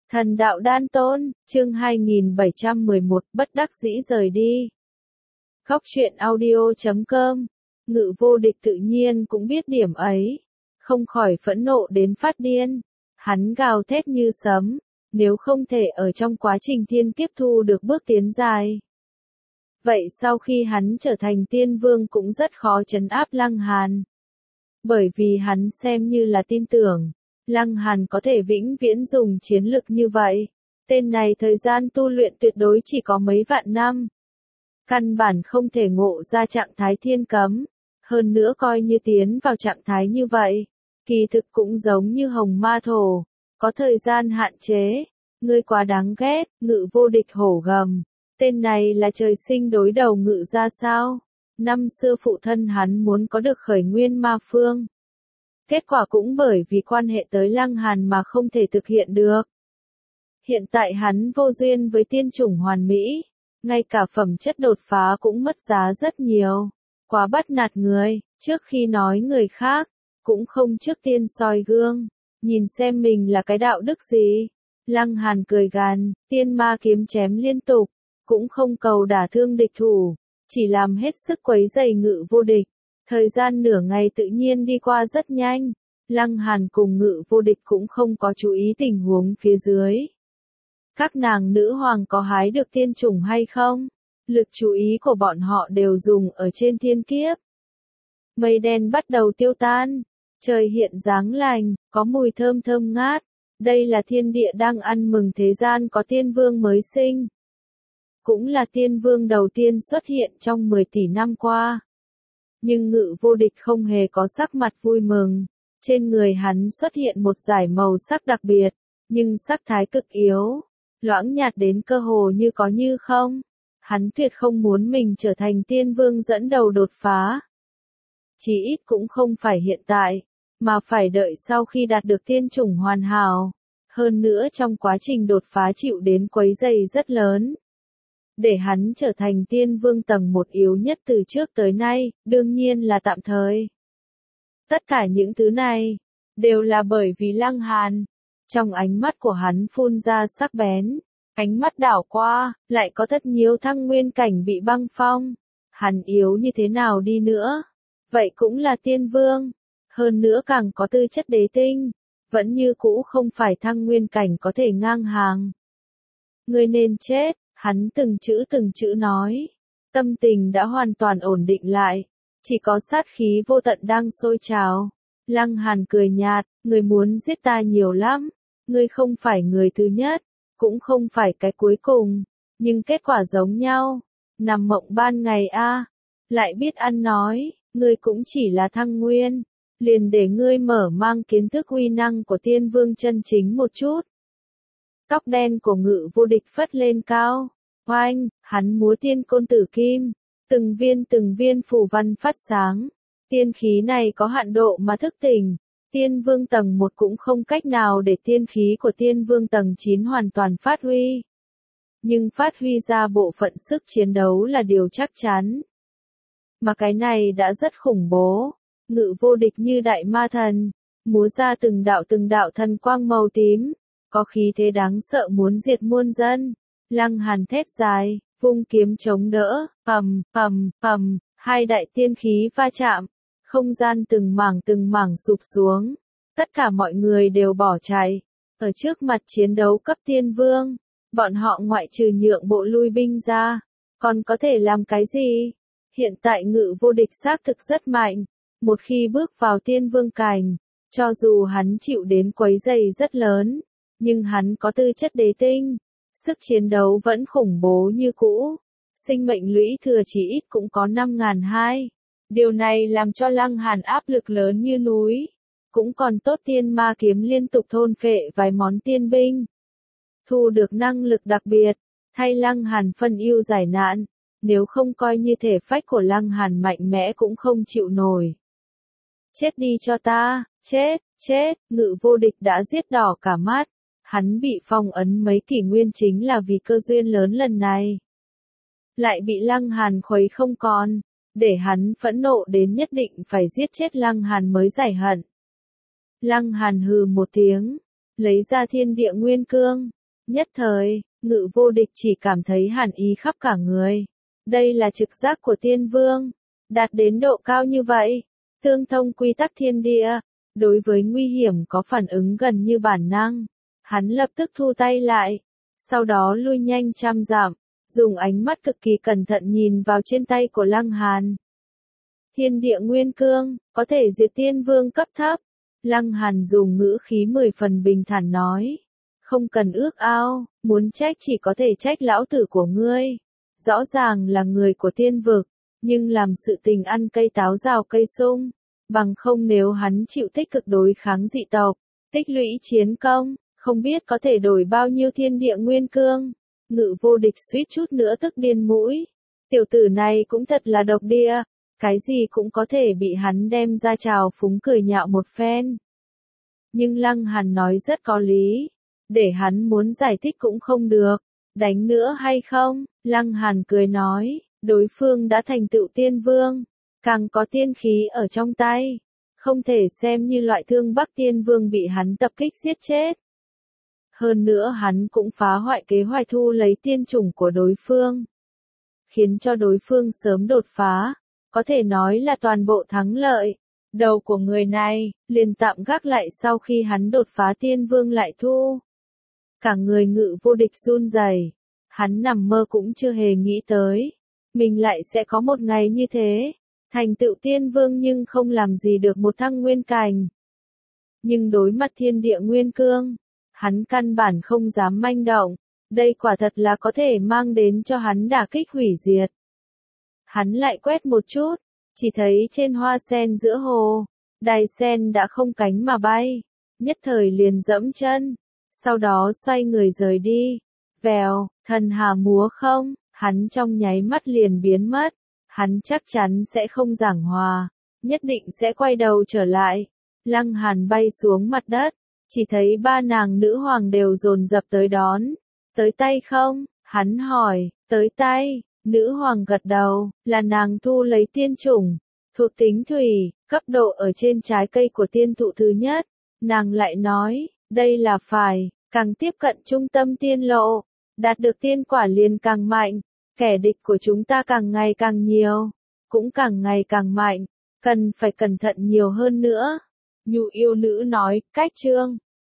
Thần đạo đan tôn, chương 2711, bất đắc dĩ rời đi. Góc truyện audio.com, Ngự vô địch tự nhiên cũng biết điểm ấy, không khỏi phẫn nộ đến phát điên. Hắn gào thét như sấm, nếu không thể ở trong quá trình thiên kiếp thu được bước tiến dài. Vậy sau khi hắn trở thành tiên vương cũng rất khó trấn áp Lăng Hàn. Bởi vì hắn xem như là tin tưởng. Lăng Hàn có thể vĩnh viễn dùng chiến lực như vậy. Tên này thời gian tu luyện tuyệt đối chỉ có mấy vạn năm. Căn bản không thể ngộ ra trạng thái thiên cấm. Hơn nữa coi như tiến vào trạng thái như vậy. Kỳ thực cũng giống như hồng ma thổ. Có thời gian hạn chế. Ngươi quá đáng ghét, Ngự vô địch hổ gầm. Tên này là trời sinh đối đầu Ngự ra sao? Năm xưa phụ thân hắn muốn có được khởi nguyên ma phương. Kết quả cũng bởi vì quan hệ tới Lăng Hàn mà không thể thực hiện được. Hiện tại hắn vô duyên với tiên chủng hoàn mỹ, ngay cả phẩm chất đột phá cũng mất giá rất nhiều. Quá bắt nạt người, trước khi nói người khác, cũng không trước tiên soi gương, nhìn xem mình là cái đạo đức gì. Lăng Hàn cười gằn, tiên ma kiếm chém liên tục, cũng không cầu đả thương địch thủ, chỉ làm hết sức quấy rầy Ngự vô địch. Thời gian nửa ngày tự nhiên đi qua rất nhanh, Lăng Hàn cùng Ngự vô địch cũng không có chú ý tình huống phía dưới. Các nàng nữ hoàng có hái được tiên chủng hay không? Lực chú ý của bọn họ đều dùng ở trên thiên kiếp. Mây đen bắt đầu tiêu tan, trời hiện dáng lành, có mùi thơm thơm ngát. Đây là thiên địa đang ăn mừng thế gian có tiên vương mới sinh. Cũng là tiên vương đầu tiên xuất hiện trong 10 tỷ năm qua. Nhưng Ngự vô địch không hề có sắc mặt vui mừng. Trên người hắn xuất hiện một dải màu sắc đặc biệt, nhưng sắc thái cực yếu, loãng nhạt đến cơ hồ như có như không. Hắn tuyệt không muốn mình trở thành tiên vương dẫn đầu đột phá. Chỉ ít cũng không phải hiện tại, mà phải đợi sau khi đạt được tiên chủng hoàn hảo. Hơn nữa trong quá trình đột phá chịu đến quấy rầy rất lớn. Để hắn trở thành tiên vương tầng 1 yếu nhất từ trước tới nay, đương nhiên là tạm thời. Tất cả những thứ này, đều là bởi vì Lăng Hàn. Trong ánh mắt của hắn phun ra sắc bén, ánh mắt đảo qua, lại có rất nhiều thăng nguyên cảnh bị băng phong. Hắn yếu như thế nào đi nữa, vậy cũng là tiên vương. Hơn nữa càng có tư chất đế tinh, vẫn như cũ không phải thăng nguyên cảnh có thể ngang hàng. Ngươi nên chết. Hắn từng chữ nói, tâm tình đã hoàn toàn ổn định lại, chỉ có sát khí vô tận đang sôi trào. Lăng Hàn cười nhạt, ngươi muốn giết ta nhiều lắm, ngươi không phải người thứ nhất, cũng không phải cái cuối cùng, nhưng kết quả giống nhau, nằm mộng ban ngày a, lại biết ăn nói, ngươi cũng chỉ là thăng nguyên, liền để ngươi mở mang kiến thức uy năng của tiên vương chân chính một chút. Tóc đen của Ngự vô địch phất lên cao, oanh, hắn múa tiên côn tử kim, từng viên phù văn phát sáng. Tiên khí này có hạn độ mà thức tỉnh, tiên vương tầng 1 cũng không cách nào để tiên khí của tiên vương tầng 9 hoàn toàn phát huy. Nhưng phát huy ra bộ phận sức chiến đấu là điều chắc chắn. Mà cái này đã rất khủng bố, Ngự vô địch như đại ma thần, múa ra từng đạo thần quang màu tím. Có khí thế đáng sợ muốn diệt muôn dân. Lăng Hàn thét dài, vung kiếm chống đỡ, ầm, hai đại tiên khí va chạm, không gian từng mảng sụp xuống. Tất cả mọi người đều bỏ chạy. Ở trước mặt chiến đấu cấp tiên vương, bọn họ ngoại trừ nhượng bộ lui binh ra, còn có thể làm cái gì? Hiện tại Ngự vô địch xác thực rất mạnh. Một khi bước vào tiên vương cảnh, cho dù hắn chịu đến quấy rầy rất lớn, nhưng hắn có tư chất đế tinh, sức chiến đấu vẫn khủng bố như cũ, sinh mệnh lũy thừa chỉ ít cũng có 5.200. Điều này làm cho Lăng Hàn áp lực lớn như núi, cũng còn tốt tiên ma kiếm liên tục thôn phệ vài món tiên binh. Thu được năng lực đặc biệt, thay Lăng Hàn phân ưu giải nạn, nếu không coi như thể phách của Lăng Hàn mạnh mẽ cũng không chịu nổi. Chết đi cho ta, chết, Ngự vô địch đã giết đỏ cả mắt. Hắn bị phong ấn mấy kỷ nguyên chính là vì cơ duyên lớn lần này. Lại bị Lăng Hàn khuấy không còn, để hắn phẫn nộ đến nhất định phải giết chết Lăng Hàn mới giải hận. Lăng Hàn hừ một tiếng, lấy ra thiên địa nguyên cương, Nhất thời, Ngự Vô Địch chỉ cảm thấy hàn ý khắp cả người. Đây là trực giác của tiên vương, đạt đến độ cao như vậy, tương thông quy tắc thiên địa, đối với nguy hiểm có phản ứng gần như bản năng. Hắn lập tức thu tay lại, sau đó lui nhanh trăm dặm, dùng ánh mắt cực kỳ cẩn thận nhìn vào trên tay của Lăng Hàn. Thiên địa nguyên cương, có thể diệt tiên vương cấp thấp. Lăng Hàn dùng ngữ khí 10 phần bình thản nói. Không cần ước ao, muốn trách chỉ có thể trách lão tử của ngươi. Rõ ràng là người của tiên vực, nhưng làm sự tình ăn cây táo rào cây sung. Bằng không nếu hắn chịu tích cực đối kháng dị tộc, tích lũy chiến công, không biết có thể đổi bao nhiêu thiên địa nguyên cương. Ngự Vô Địch suýt chút nữa tức điên mũi. Tiểu tử này cũng thật là độc địa, cái gì cũng có thể bị hắn đem ra trào phúng cười nhạo một phen. Nhưng Lăng Hàn nói rất có lý, để hắn muốn giải thích cũng không được. Đánh nữa hay không? Lăng Hàn cười nói, đối phương đã thành tựu tiên vương, càng có tiên khí ở trong tay, không thể xem như loại thương Bắc tiên vương bị hắn tập kích giết chết. Hơn nữa hắn cũng phá hoại kế hoạch thu lấy tiên chủng của đối phương, khiến cho đối phương sớm đột phá, có thể nói là toàn bộ thắng lợi. Đầu của người này, liền tạm gác lại sau khi hắn đột phá tiên vương lại thu. Cả người Ngự Vô Địch run rẩy, hắn nằm mơ cũng chưa hề nghĩ tới, mình lại sẽ có một ngày như thế, thành tựu tiên vương nhưng không làm gì được một thăng nguyên cảnh. Nhưng đối mặt thiên địa nguyên cương, hắn căn bản không dám manh động, đây quả thật là có thể mang đến cho hắn đả kích hủy diệt. Hắn lại quét một chút, chỉ thấy trên hoa sen giữa hồ, đài sen đã không cánh mà bay, nhất thời liền dẫm chân, sau đó xoay người rời đi. Vèo, thần hà múa không, hắn trong nháy mắt liền biến mất, hắn chắc chắn sẽ không giảng hòa, nhất định sẽ quay đầu trở lại. Lăng Hàn bay xuống mặt đất, chỉ thấy ba nàng nữ hoàng đều dồn dập tới đón. Tới tay không? Hắn hỏi, tới tay. Nữ hoàng gật đầu, là nàng thu lấy tiên chủng, thuộc tính thủy, cấp độ ở trên trái cây của tiên thụ thứ nhất. Nàng lại nói, đây là phải, càng tiếp cận trung tâm tiên lộ, đạt được tiên quả liền càng mạnh, kẻ địch của chúng ta càng ngày càng nhiều, cũng càng ngày càng mạnh, cần phải cẩn thận nhiều hơn nữa. Nhu yêu nữ nói, cách chương.